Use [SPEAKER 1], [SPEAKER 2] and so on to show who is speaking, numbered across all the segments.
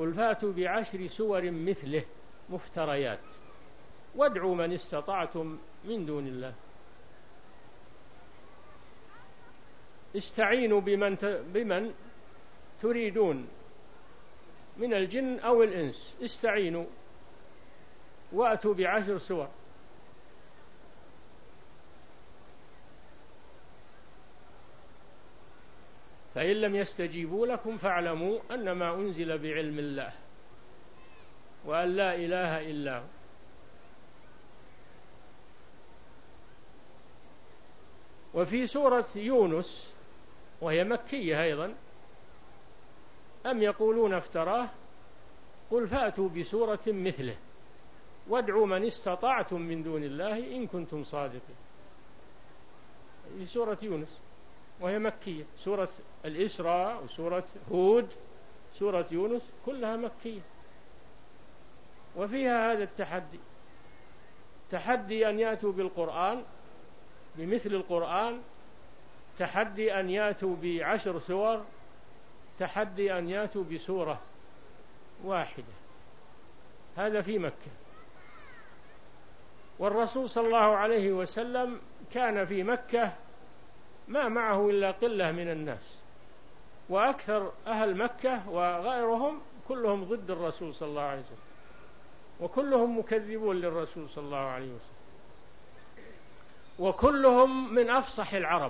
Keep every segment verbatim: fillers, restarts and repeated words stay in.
[SPEAKER 1] قل فاتوا بعشر سور مثله مفتريات وادعوا من استطعتم من دون الله. استعينوا بمن, بمن تريدون من الجن أو الإنس، استعينوا وأتوا بعشر سور. فإن لم يستجيبوا لكم فاعلموا أنما أنزل بعلم الله وأن لا إله إلا هو. وفي سورة يونس وهي مكية أيضا: أم يقولون افتراه قل فأتوا بسورة مثله وادعوا من استطعتم من دون الله إن كنتم صادقين. في سورة يونس وهي مكية. سورة الإسراء وسورة هود سورة يونس كلها مكية، وفيها هذا التحدي، تحدي أن يأتوا بالقرآن بمثل القرآن، تحدي أن يأتوا بعشر سور، تحدي أن يأتوا بسورة واحدة. هذا في مكة. والرسول صلى الله عليه وسلم كان في مكة ما معه إلا قلة من الناس، وأكثر أهل مكة وغيرهم كلهم ضد الرسول صلى الله عليه وسلم، وكلهم مكذبون للرسول صلى الله عليه وسلم، وكلهم من أفصح العرب،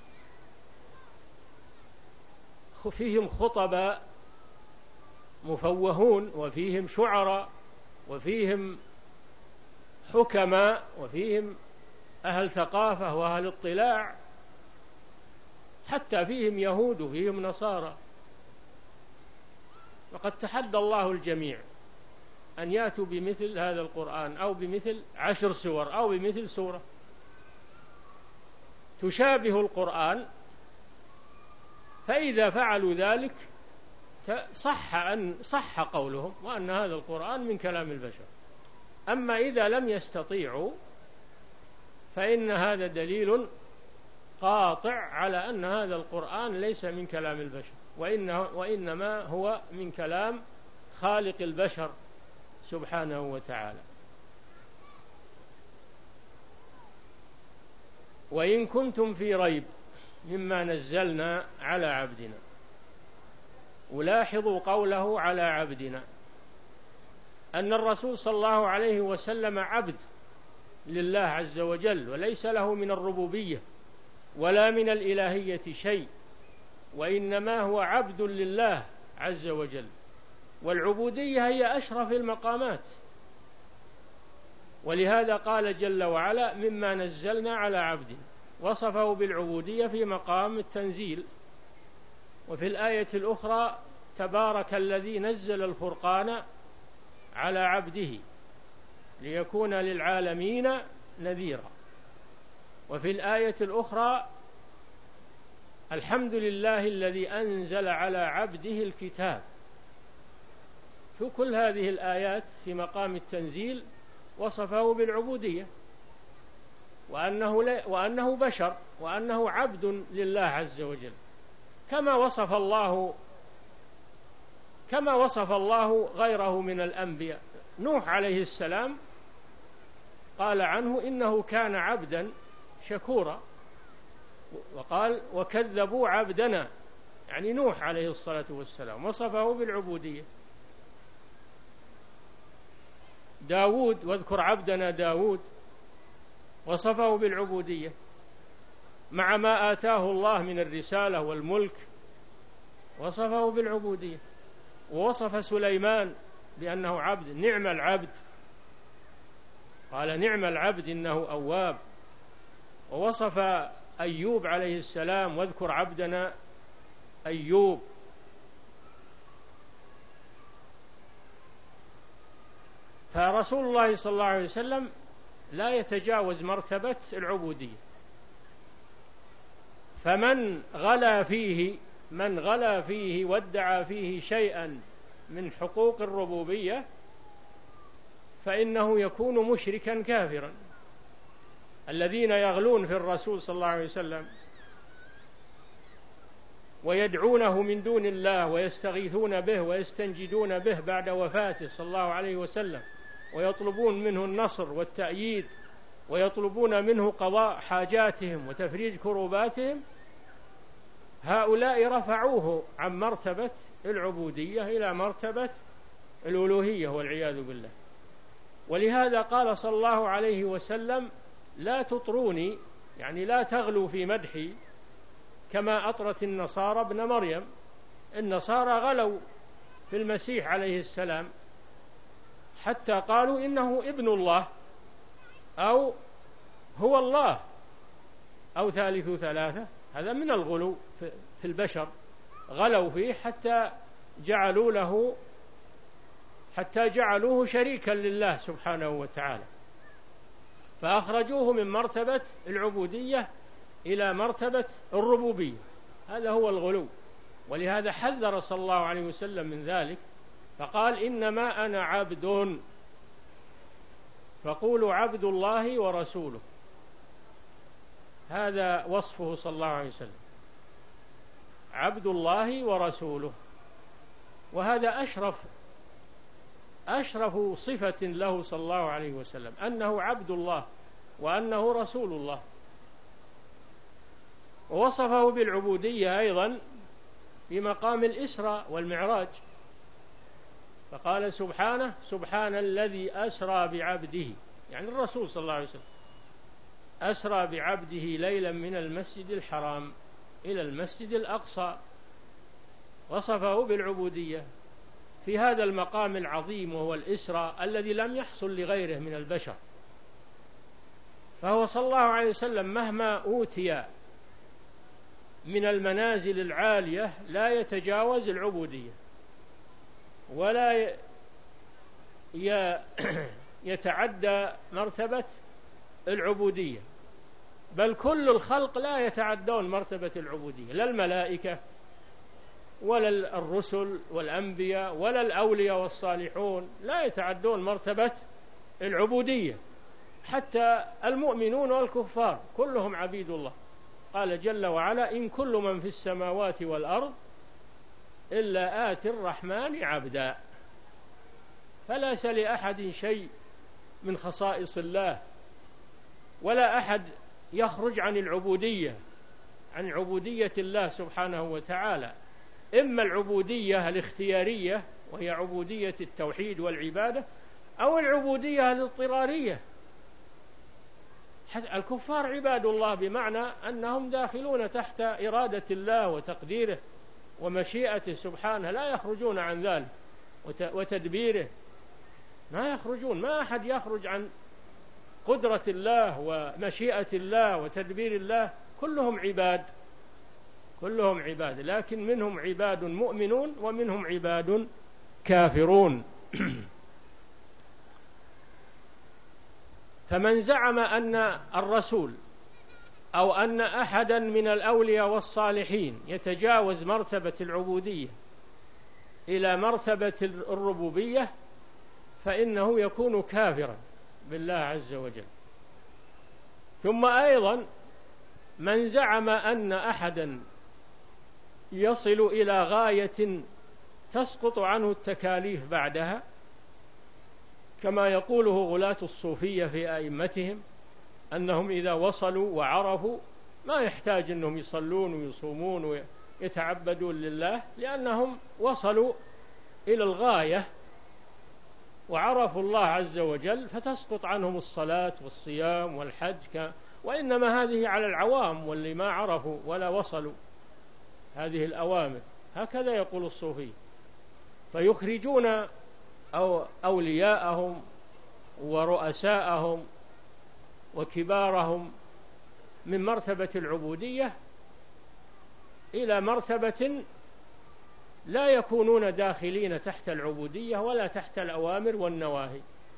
[SPEAKER 1] فيهم خطباء مفوهون، وفيهم شعراء، وفيهم حكماء، وفيهم أهل ثقافة وأهل اطلاع، حتى فيهم يهود وفيهم نصارى. وقد تحدى الله الجميع أن يأتوا بمثل هذا القرآن أو بمثل عشر سور أو بمثل سورة تشابه القرآن، فإذا فعلوا ذلك صح أن صح قولهم وأن هذا القرآن من كلام البشر. أما إذا لم يستطيعوا فإن هذا دليل قاطع على أن هذا القرآن ليس من كلام البشر، وإنه وإنما هو من كلام خالق البشر سبحانه وتعالى. وإن كنتم في ريب مما نزلنا على عبدنا. ولاحظوا قوله على عبدنا، أن الرسول صلى الله عليه وسلم عبد لله عز وجل، وليس له من الربوبية ولا من الإلهية شيء، وإنما هو عبد لله عز وجل. والعبودية هي أشرف المقامات، ولهذا قال جل وعلا مما نزلنا على عبدنا، وصفه بالعبودية في مقام التنزيل. وفي الآية الأخرى تبارك الذي نزل الفرقان على عبده ليكون للعالمين نذيرا. وفي الآية الأخرى الحمد لله الذي أنزل على عبده الكتاب. في كل هذه الآيات في مقام التنزيل وصفه بالعبودية، وأنه, وأنه بشر، وأنه عبد لله عز وجل، كما وصف الله كما وصف الله غيره من الأنبياء. نوح عليه السلام قال عنه إنه كان عبدا شكورا، وقال وكذبوا عبدنا، يعني نوح عليه الصلاة والسلام وصفه بالعبودية. داود، واذكر عبدنا داود، وصفه بالعبودية مع ما آتاه الله من الرسالة والملك، وصفه بالعبودية. ووصف سليمان بأنه عبد، نعم العبد، قال نعم العبد إنه أواب. ووصف أيوب عليه السلام واذكر عبدنا أيوب. فرسول الله صلى الله عليه وسلم لا يتجاوز مرتبة العبودية. فمن غلا فيه من غلا فيه وادعى فيه شيئا من حقوق الربوبية فإنه يكون مشركا كافرا. الذين يغلون في الرسول صلى الله عليه وسلم ويدعونه من دون الله ويستغيثون به ويستنجدون به بعد وفاته صلى الله عليه وسلم، ويطلبون منه النصر والتأييد، ويطلبون منه قضاء حاجاتهم وتفريج كروباتهم، هؤلاء رفعوه عن مرتبة العبودية إلى مرتبة الألوهية والعياذ بالله. ولهذا قال صلى الله عليه وسلم: لا تطروني، يعني لا تغلوا في مدحي كما أطرت النصارى ابن مريم. النصارى غلوا في المسيح عليه السلام حتى قالوا إنه ابن الله أو هو الله أو ثالث ثلاثة. هذا من الغلو في البشر، غلوا فيه حتى جعلوا له حتى جعلوه شريكا لله سبحانه وتعالى، فأخرجوه من مرتبة العبودية إلى مرتبة الربوبية. هذا هو الغلو، ولهذا حذر صلى الله عليه وسلم من ذلك، فقال: إنما أنا عبد فقولوا عبد الله ورسوله. هذا وصفه صلى الله عليه وسلم، عبد الله ورسوله. وهذا أشرف أشرف صفة له صلى الله عليه وسلم، أنه عبد الله وأنه رسول الله. ووصفه بالعبودية أيضا في مقام الإسراء والمعراج، فقال سبحانه: سبحان الذي أسرى بعبده، يعني الرسول صلى الله عليه وسلم، أسرى بعبده ليلا من المسجد الحرام إلى المسجد الأقصى. وصفه بالعبودية في هذا المقام العظيم، وهو الإسراء الذي لم يحصل لغيره من البشر. فهو صلى الله عليه وسلم مهما أوتي من المنازل العالية لا يتجاوز العبودية، ولا يتعدى مرتبة العبودية، بل كل الخلق لا يتعدون مرتبة العبودية، لا الملائكة ولا الرسل والأنبياء ولا الأولياء والصالحون لا يتعدون مرتبة العبودية، حتى المؤمنون والكفار كلهم عبيد الله. قال جل وعلا: إن كل من في السماوات والأرض إلا آتي الرحمن عبدا. فليس لأحد شيء من خصائص الله، ولا أحد يخرج عن العبودية عن عبودية الله سبحانه وتعالى، إما العبودية الاختيارية وهي عبودية التوحيد والعبادة، أو العبودية الاضطرارية. الكفار عباد الله بمعنى أنهم داخلون تحت إرادة الله وتقديره ومشيئته سبحانه، لا يخرجون عن ذلك وتدبيره، ما يخرجون، ما أحد يخرج عن قدرة الله ومشيئة الله وتدبير الله. كلهم عباد كلهم عباد لكن منهم عباد مؤمنون ومنهم عباد كافرون. فمن زعم أن الرسول أو أن أحدا من الأولياء والصالحين يتجاوز مرتبة العبودية إلى مرتبة الربوبية فإنه يكون كافرا بالله عز وجل. ثم أيضا من زعم أن أحدا يصل إلى غاية تسقط عنه التكاليف بعدها، كما يقوله غلاة الصوفية في أئمتهم، أنهم إذا وصلوا وعرفوا ما يحتاج أنهم يصلون ويصومون ويتعبدون لله، لأنهم وصلوا إلى الغاية وعرفوا الله عز وجل، فتسقط عنهم الصلاة والصيام والحج. وإنما هذه على العوام واللي ما عرفوا ولا وصلوا هذه الأوامر. هكذا يقول الصوفي، فيخرجون أو أولياءهم ورؤساءهم وكبارهم من مرتبة العبودية إلى مرتبة لا يكونون داخلين تحت العبودية ولا تحت الأوامر والنواهي،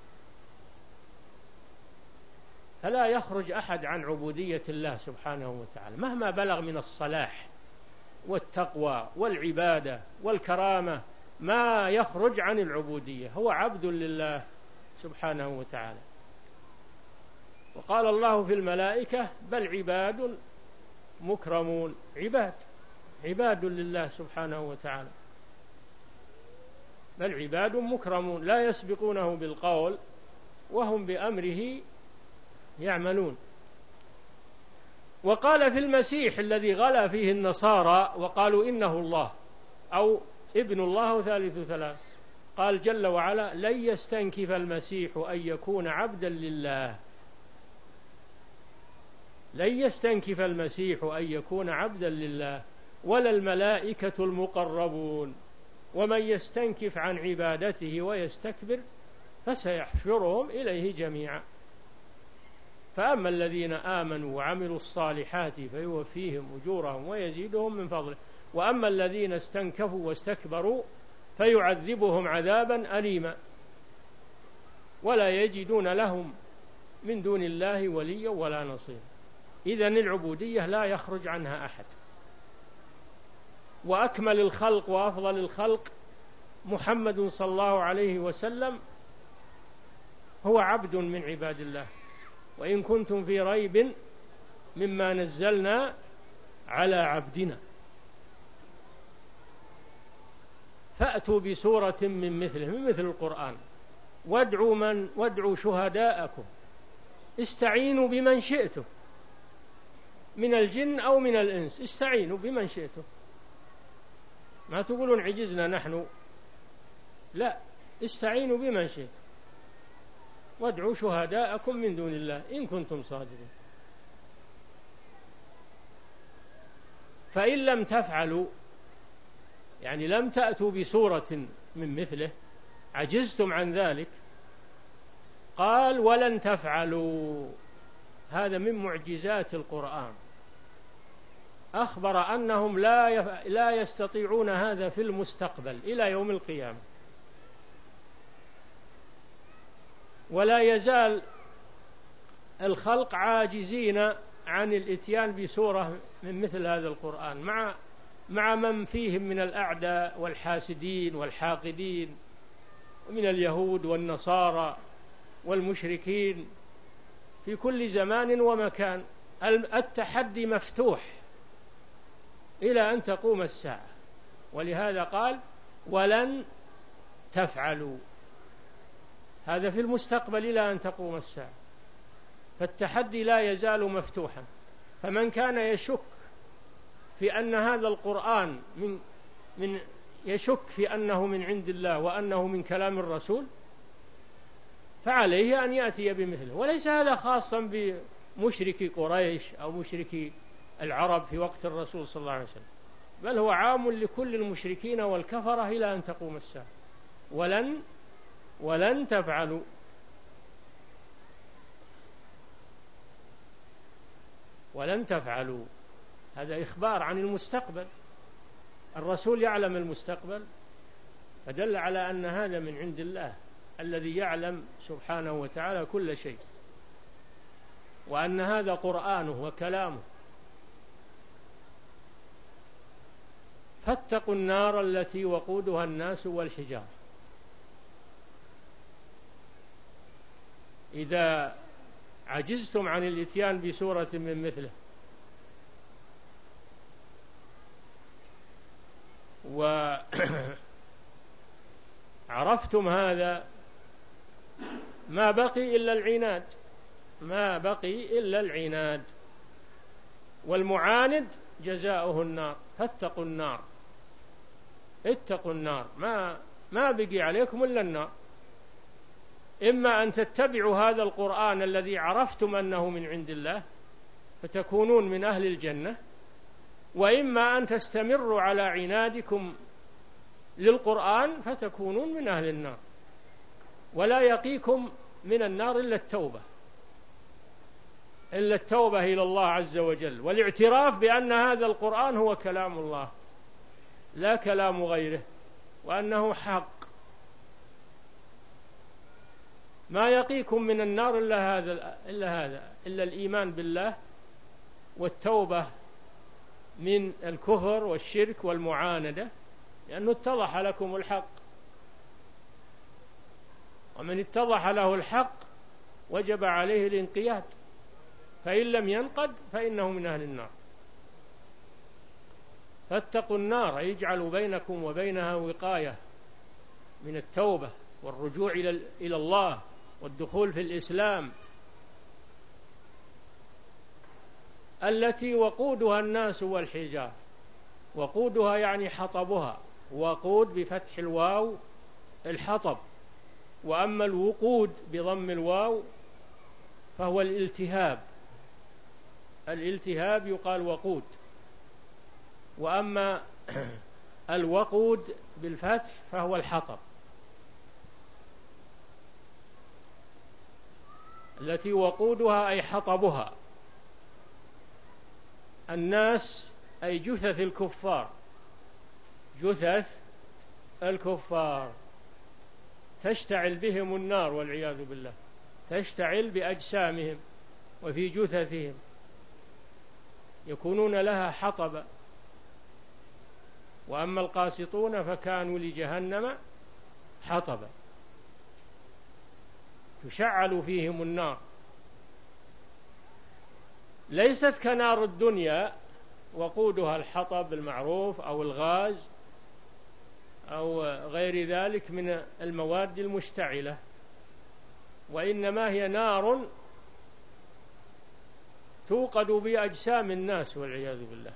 [SPEAKER 1] فلا يخرج أحد عن عبودية الله سبحانه وتعالى مهما بلغ من الصلاح والتقوى والعبادة والكرامة، ما يخرج عن العبودية، هو عبد لله سبحانه وتعالى. وقال الله في الملائكة: بل عباد مكرمون. عباد عباد لله سبحانه وتعالى، بل عباد مكرمون لا يسبقونه بالقول وهم بأمره يعملون. وقال في المسيح الذي غلا فيه النصارى وقالوا إنه الله أو ابن الله ثالث ثلاث، قال جل وعلا: لن يستنكف المسيح أن يكون عبدا لله. لن يستنكف المسيح أن يكون عبدا لله ولا الملائكة المقربون، ومن يستنكف عن عبادته ويستكبر فسيحشرهم إليه جميعا. فأما الذين آمنوا وعملوا الصالحات فيوفيهم أجورهم ويزيدهم من فضله، وأما الذين استنكفوا واستكبروا فيعذبهم عذابا أليما ولا يجدون لهم من دون الله وليا ولا نصير. إذن العبودية لا يخرج عنها أحد. وأكمل الخلق وأفضل الخلق محمد صلى الله عليه وسلم هو عبد من عباد الله. وإن كنتم في ريب مما نزلنا على عبدنا فأتوا بسورة من مثله، من مثل القرآن، وادعوا من وادعوا شهداءكم، استعينوا بمن شئتم من الجن أو من الإنس، استعينوا بمن شئتم، ما تقولون عجزنا نحن، لا، استعينوا بمن شئتم وادعوا شهداءكم من دون الله إن كنتم صادقين. فإن لم تفعلوا، يعني لم تأتوا بسورة من مثله، عجزتم عن ذلك، قال: ولن تفعلوا. هذا من معجزات القرآن، أخبر أنهم لا يف... لا يستطيعون هذا في المستقبل إلى يوم القيامة. ولا يزال الخلق عاجزين عن الإتيان بسورة من مثل هذا القرآن، مع مع من فيهم من الأعداء والحاسدين والحاقدين ومن اليهود والنصارى والمشركين في كل زمان ومكان. التحدي مفتوح إلى أن تقوم الساعة، ولهذا قال: ولن تفعلوا. هذا في المستقبل إلى أن تقوم الساعة، فالتحدي لا يزال مفتوحا. فمن كان يشك في أن هذا القرآن من من يشك في أنه من عند الله وأنه من كلام الرسول فعليه أن يأتي بمثله. وليس هذا خاصا بمشركي قريش أو مشركي العرب في وقت الرسول صلى الله عليه وسلم، بل هو عام لكل المشركين والكفرة إلى أن تقوم الساعة. ولن ولن تفعلوا. ولن تفعلوا هذا إخبار عن المستقبل، الرسول يعلم المستقبل، فدل على أن هذا من عند الله الذي يعلم سبحانه وتعالى كل شيء، وأن هذا قرآنه وكلامه. فاتقوا النار التي وقودها الناس والحجارة. إذا عجزتم عن الإتيان بسورة من مثله وعرفتم هذا، ما بقي إلا العناد، ما بقي إلا العناد، والمعاند جزاؤه النار. فاتقوا النار، اتقوا النار، ما ما بقي عليكم إلا النار. إما أن تتبعوا هذا القرآن الذي عرفتم أنه من عند الله فتكونون من أهل الجنة، وإما أن تستمروا على عنادكم للقرآن فتكونون من أهل النار. ولا يقيكم من النار إلا التوبة، إلا التوبة إلى الله عز وجل، والاعتراف بأن هذا القرآن هو كلام الله لا كلام غيره، وأنه حق. ما يقيكم من النار إلا هذا إلا هذا إلا الإيمان بالله والتوبة من الكفر والشرك والمعاندة، لأنه اتضح لكم الحق، ومن اتضح له الحق وجب عليه الانقياد، فإن لم ينقد فإنه من أهل النار. فاتقوا النار، يجعل بينكم وبينها وقاية من التوبة والرجوع إلى الله والدخول في الإسلام، التي وقودها الناس والحجارة. وقودها يعني حطبها، وقود بفتح الواو الحطب، وأما الوقود بضم الواو فهو الالتهاب، الالتهاب يقال وقود. وأما الوقود بالفتح فهو الحطب، التي وقودها أي حطبها الناس، أي جثث الكفار، جثث الكفار تشتعل بهم النار والعياذ بالله، تشتعل بأجسامهم وفي جثثهم، يكونون لها حطبا. وأما القاسطون فكانوا لجهنم حطبا، تشعل فيهم النار، ليست كنار الدنيا وقودها الحطب المعروف أو الغاز أو غير ذلك من المواد المشتعلة، وإنما هي نار توقد بأجسام الناس والعياذ بالله.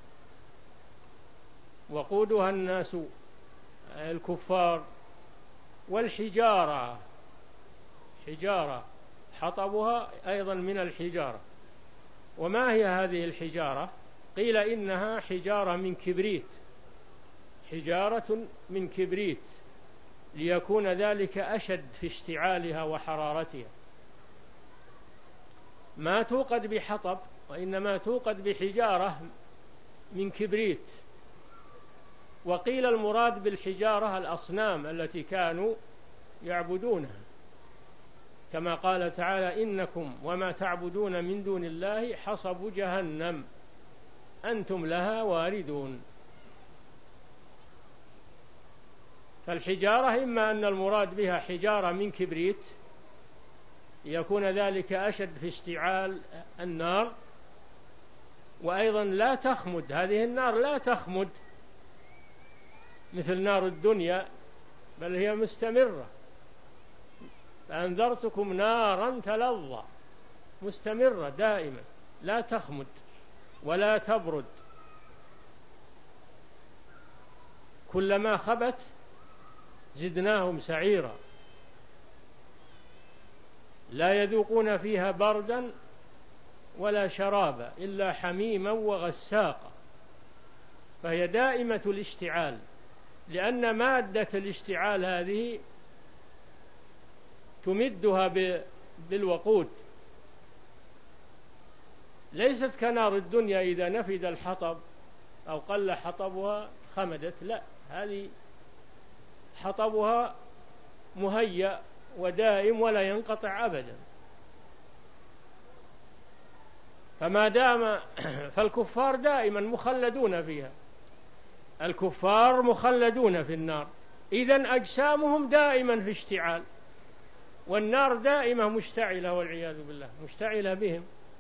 [SPEAKER 1] وقودها الناس الكفار، والحجارة، حجارة حطبها أيضا من الحجارة. وما هي هذه الحجارة؟ قيل إنها حجارة من كبريت، حجارة من كبريت، ليكون ذلك أشد في اشتعالها وحرارتها، ما توقد بحطب وإنما توقد بحجارة من كبريت. وقيل المراد بالحجارة الأصنام التي كانوا يعبدونها، كما قال تعالى: إنكم وما تعبدون من دون الله حصب جهنم أنتم لها واردون. فالحجارة إما أن المراد بها حجارة من كبريت يكون ذلك أشد في اشتعال النار، وأيضا لا تخمد، هذه النار لا تخمد مثل نار الدنيا، بل هي مستمرة. فأنذرتكم نارا تلظى، مستمرة دائما لا تخمد ولا تبرد، كلما خبت زدناهم سعيرا، لا يذوقون فيها بردا ولا شرابا إلا حميما وغساقا. فهي دائمة الاشتعال، لأن مادة الاشتعال هذه تمدها بالوقود، ليست كنار الدنيا إذا نفد الحطب أو قل حطبها خمدت، لا، هذه حطبها مهيأ ودائم ولا ينقطع أبدا. فما دام فالكفار دائما مخلدون فيها، الكفار مخلدون في النار، إذن أجسامهم دائما في اشتعال، والنار دائما مشتعلة والعياذ بالله، مشتعلة بهم.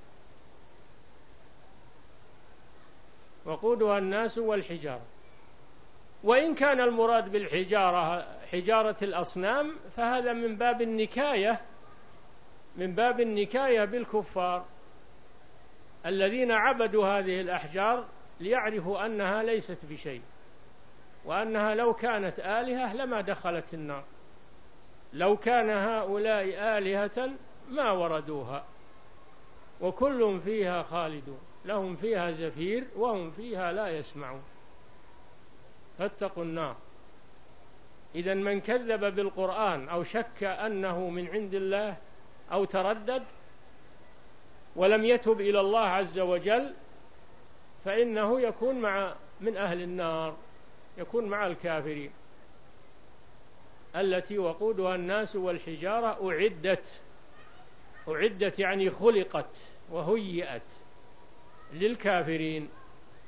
[SPEAKER 1] وقودها الناس والحجارة. وإن كان المراد بالحجارة حجارة الأصنام فهذا من باب النكاية، من باب النكاية بالكفار الذين عبدوا هذه الأحجار ليعرفوا أنها ليست بشيء، وأنها لو كانت آلهة لما دخلت النار، لو كان هؤلاء آلهة ما وردوها، وكل فيها خالدون لهم فيها زفير وهم فيها لا يسمعون. فاتقوا النار. إذن من كذب بالقرآن أو شك أنه من عند الله أو تردد ولم يتب إلى الله عز وجل فإنه يكون مع من أهل النار، يكون مع الكافرين، التي وقودها الناس والحجارة أعدت، أعدت يعني خلقت وهيئت للكافرين.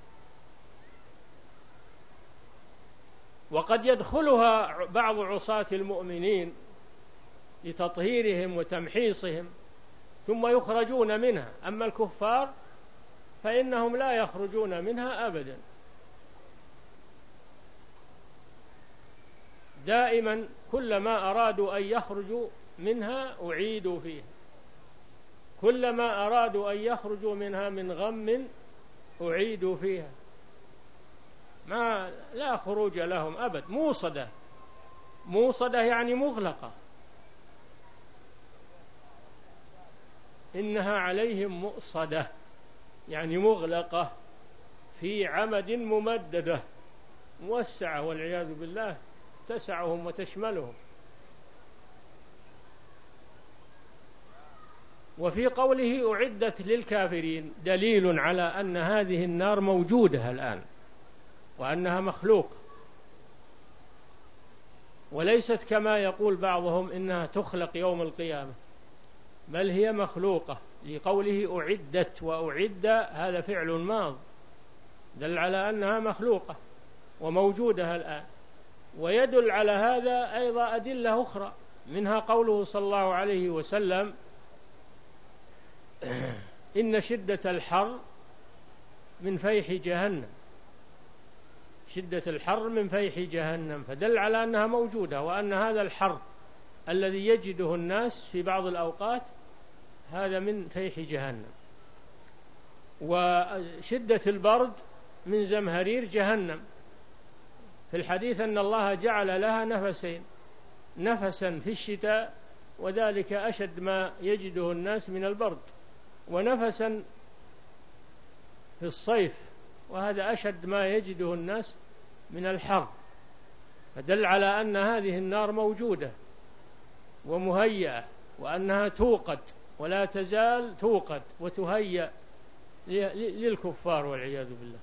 [SPEAKER 1] وقد يدخلها بعض عصاة المؤمنين لتطهيرهم وتمحيصهم ثم يخرجون منها، أما الكفار فإنهم لا يخرجون منها أبدا، دائما كلما أرادوا أن يخرجوا منها أعيدوا فيها، كلما أرادوا أن يخرجوا منها من غم أعيدوا فيها، ما لا خروج لهم أبد. موصدة، موصدة يعني مغلقة، إنها عليهم مؤصدة يعني مغلقة في عمد ممددة موسعة والعياذ بالله تسعهم وتشملهم. وفي قوله أعدت للكافرين دليل على أن هذه النار موجودة الآن وأنها مخلوقة، وليست كما يقول بعضهم إنها تخلق يوم القيامة، بل هي مخلوقة، لقوله أعدت، وأعد هذا فعل ماض دل على أنها مخلوقة وموجودة الآن. ويدل على هذا أيضا أدلة أخرى، منها قوله صلى الله عليه وسلم إن شدة الحر من فيح جهنم، شدة الحر من فيح جهنم، فدل على أنها موجودة، وأن هذا الحر الذي يجده الناس في بعض الأوقات هذا من فيح جهنم. وشدة البرد من زمهرير جهنم، في الحديث أن الله جعل لها نفسين، نفسا في الشتاء وذلك أشد ما يجده الناس من البرد، ونفسا في الصيف وهذا أشد ما يجده الناس من الحر، فدل على أن هذه النار موجودة ومهيئة، وأنها توقد ولا تزال توقد وتهيأ للكفار والعياذ بالله.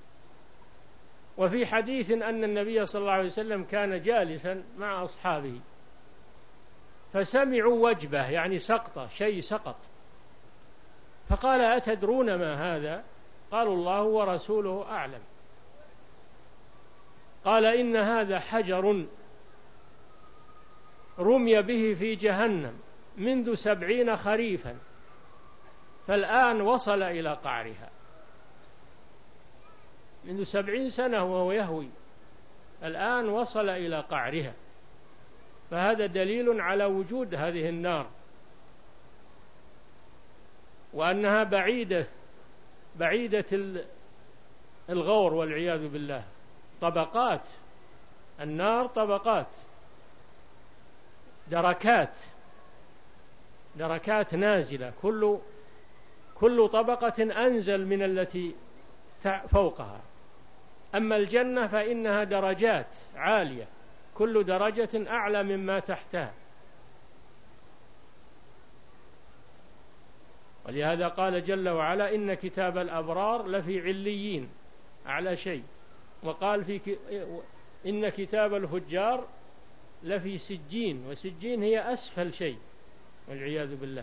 [SPEAKER 1] وفي حديث أن النبي صلى الله عليه وسلم كان جالسا مع أصحابه فسمعوا وجبة يعني سقطة، شيء سقط، فقال أتدرون ما هذا؟ قالوا الله ورسوله أعلم. قال إن هذا حجر رمي به في جهنم منذ سبعين خريفا فالآن وصل إلى قعرها، منذ سبعين سنة وهو يهوي، الآن وصل إلى قعرها، فهذا دليل على وجود هذه النار وأنها بعيدة بعيدة الغور والعياذ بالله. طبقات النار، طبقات، دركات، دركات نازلة، كل كل طبقة أنزل من التي فوقها. أما الجنة فإنها درجات عالية، كل درجة أعلى مما تحتها. ولهذا قال جل وعلا إن كتاب الأبرار لفي عليين، أعلى شيء. وقال في ك... إن كتاب الفجار لفي سجين، وسجين هي أسفل شيء والعياذ بالله.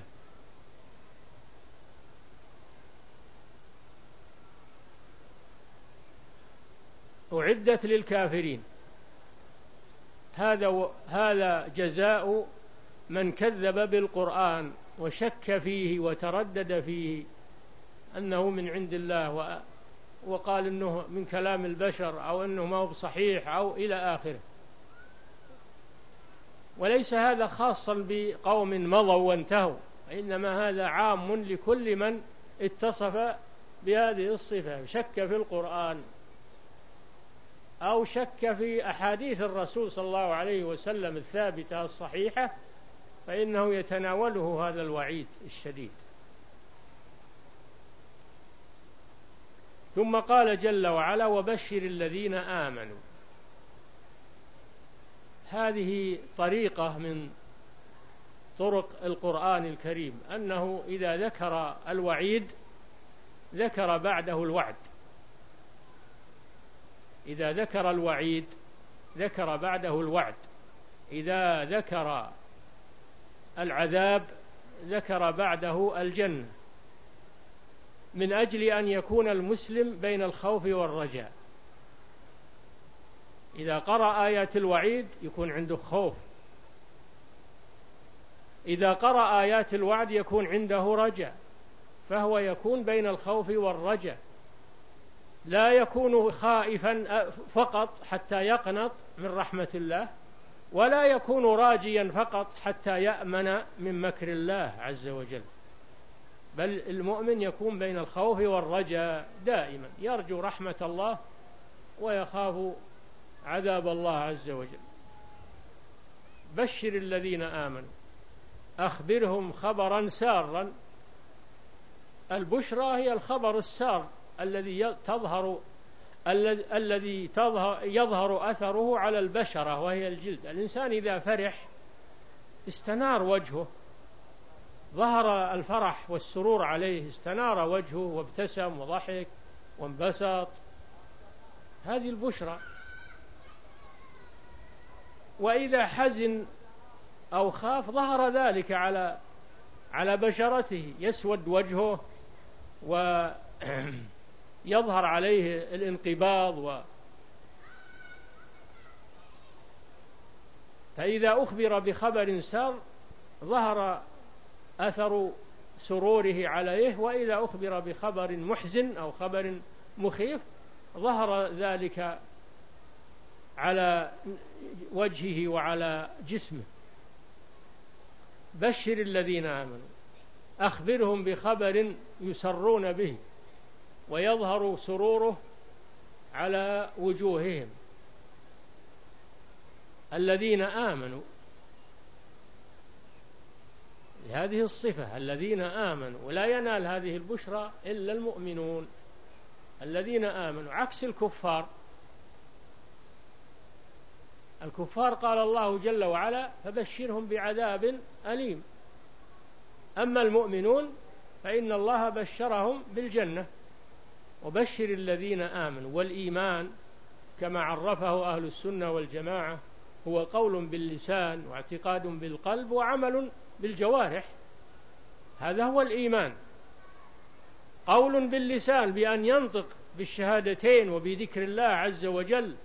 [SPEAKER 1] أعدت للكافرين، هذا و... هذا جزاء من كذب بالقرآن وشك فيه وتردد فيه أنه من عند الله و... وقال إنه من كلام البشر أو أنه ما هو صحيح أو إلى آخره. وليس هذا خاصا بقوم مضوا وانتهوا، إنما هذا عام لكل من اتصف بهذه الصفة، شك في القرآن أو شك في أحاديث الرسول صلى الله عليه وسلم الثابتة الصحيحة، فإنه يتناوله هذا الوعيد الشديد. ثم قال جل وعلا وبشر الذين آمنوا. هذه طريقة من طرق القرآن الكريم، أنه إذا ذكر الوعيد ذكر بعده الوعد، إذا ذكر الوعيد ذكر بعده الوعد، إذا ذكر العذاب ذكر بعده الجنة، من أجل أن يكون المسلم بين الخوف والرجاء. إذا قرأ آيات الوعيد يكون عنده خوف، إذا قرأ آيات الوعد يكون عنده رجاء، فهو يكون بين الخوف والرجاء، لا يكون خائفا فقط حتى يقنط من رحمة الله، ولا يكون راجيا فقط حتى يأمن من مكر الله عز وجل، بل المؤمن يكون بين الخوف والرجاء دائما، يرجو رحمة الله ويخاف عذاب الله عز وجل. بشر الذين آمنوا أخبرهم خبرا سارا. البشرى هي الخبر السار الذي تظهر الذي تظهر يظهر أثره على البشرة وهي الجلد. الإنسان إذا فرح استنار وجهه، ظهر الفرح والسرور عليه، استنار وجهه وابتسم وضحك وانبسط، هذه البشرى. وإذا حزن أو خاف ظهر ذلك على على بشرته، يسود وجهه ويظهر عليه الانقباض و فإذا أخبر بخبر سار ظهر أثر سروره عليه، وإذا أخبر بخبر محزن أو خبر مخيف ظهر ذلك على وجهه وعلى جسمه. بشر الذين آمنوا أخبرهم بخبر يسرون به ويظهر سروره على وجوههم. الذين آمنوا، هذه الصفة الذين آمنوا، ولا ينال هذه البشرى إلا المؤمنون. الذين آمنوا عكس الكفار. الكفار قال الله جل وعلا فبشرهم بعذاب أليم. أما المؤمنون فإن الله بشرهم بالجنة. وبشر الذين آمنوا. والإيمان كما عرفه أهل السنة والجماعة هو قول باللسان واعتقاد بالقلب وعمل بالجوارح. هذا هو الإيمان، قول باللسان بأن ينطق بالشهادتين وبذكر الله عز وجل،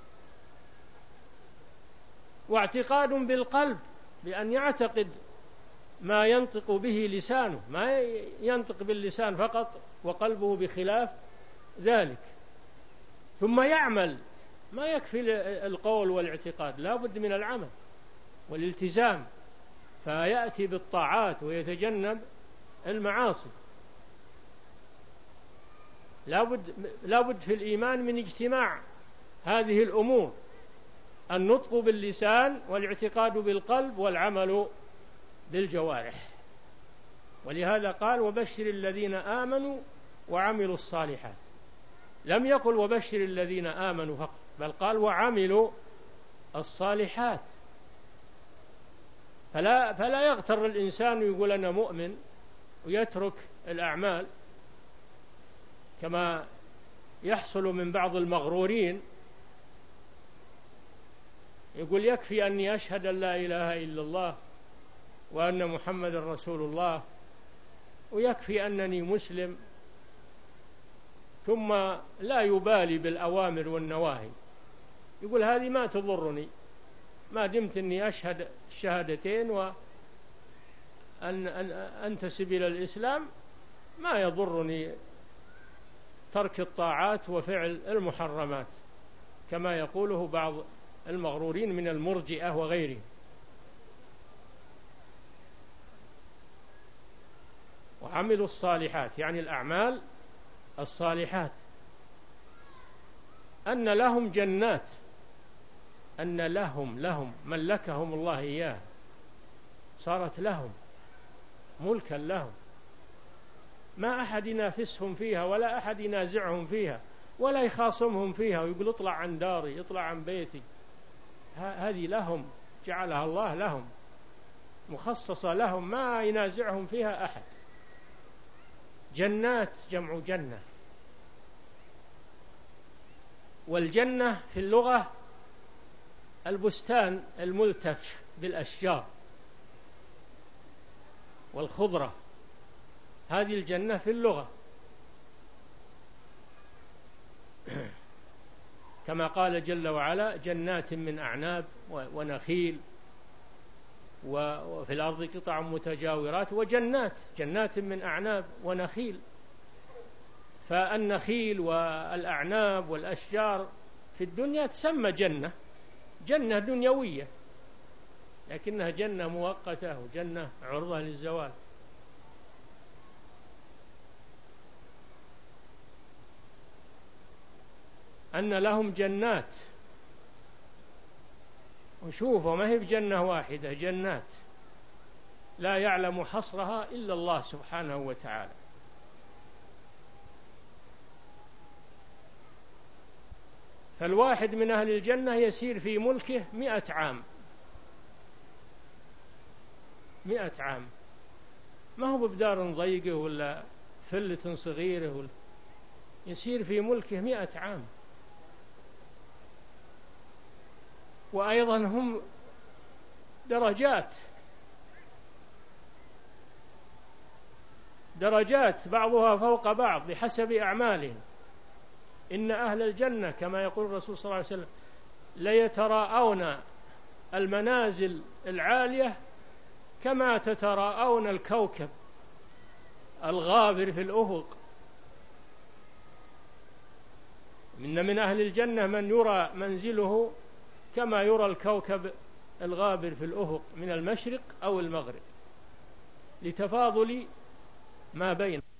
[SPEAKER 1] واعتقاد بالقلب بأن يعتقد ما ينطق به لسانه، ما ينطق باللسان فقط وقلبه بخلاف ذلك. ثم يعمل، ما يكفي القول والاعتقاد، لا بد من العمل والالتزام، فيأتي بالطاعات ويتجنب المعاصي. لا بد لا بد في الإيمان من اجتماع هذه الأمور: النطق باللسان والاعتقاد بالقلب والعمل بالجوارح. ولهذا قال وبشر الذين آمنوا وعملوا الصالحات. لم يقل وبشر الذين آمنوا فقط، بل قال وعملوا الصالحات. فلا, فلا يغتر الإنسان يقول أنا مؤمن ويترك الأعمال كما يحصل من بعض المغرورين، يقول يكفي أني أشهد أن لا إله إلا الله وأن محمد رسول الله، ويكفي أنني مسلم، ثم لا يبالي بالأوامر والنواهي. يقول هذه ما تضرني ما دمت أني أشهد الشهادتين وأن أنتسب إلى الإسلام، ما يضرني ترك الطاعات وفعل المحرمات، كما يقوله بعض المغرورين من المرجئة وغيرهم. وعملوا الصالحات يعني الأعمال الصالحات. أن لهم جنات، أن لهم لهم ملكهم الله إياه، صارت لهم ملكا لهم، ما أحد ينافسهم فيها ولا أحد ينازعهم فيها ولا يخاصمهم فيها ويقول اطلع عن داري اطلع عن بيتي. هذه لهم، جعلها الله لهم، مخصصة لهم، ما ينازعهم فيها أحد. جنات جمع جنة. والجنة في اللغة البستان الملتف بالأشجار والخضرة، هذه الجنة في اللغة، كما قال جل وعلا جنات من أعناب ونخيل وفي الأرض قطع متجاورات وجنات، جنات من أعناب ونخيل. فالنخيل والأعناب والأشجار في الدنيا تسمى جنة، جنة دنيوية، لكنها جنة مؤقتة وجنة عرضة للزوال. أن لهم جنات، وشوفوا ما هي بجنة واحدة، جنات لا يعلم حصرها إلا الله سبحانه وتعالى. فالواحد من أهل الجنة يسير في ملكه مئة عام، مئة عام، ما هو ببدار ضيقة ولا فلة صغيرة ولا، يسير في ملكه مئة عام. وأيضا هم درجات درجات بعضها فوق بعض بحسب أعمالهم. إن أهل الجنة كما يقول الرسول صلى الله عليه وسلم ليتراءون المنازل العالية كما تتراءون الكوكب الغابر في الأفق. إن من أهل الجنة من يرى منزله كما يرى الكوكب الغابر في الأفق من المشرق أو المغرب، لتفاضل ما بين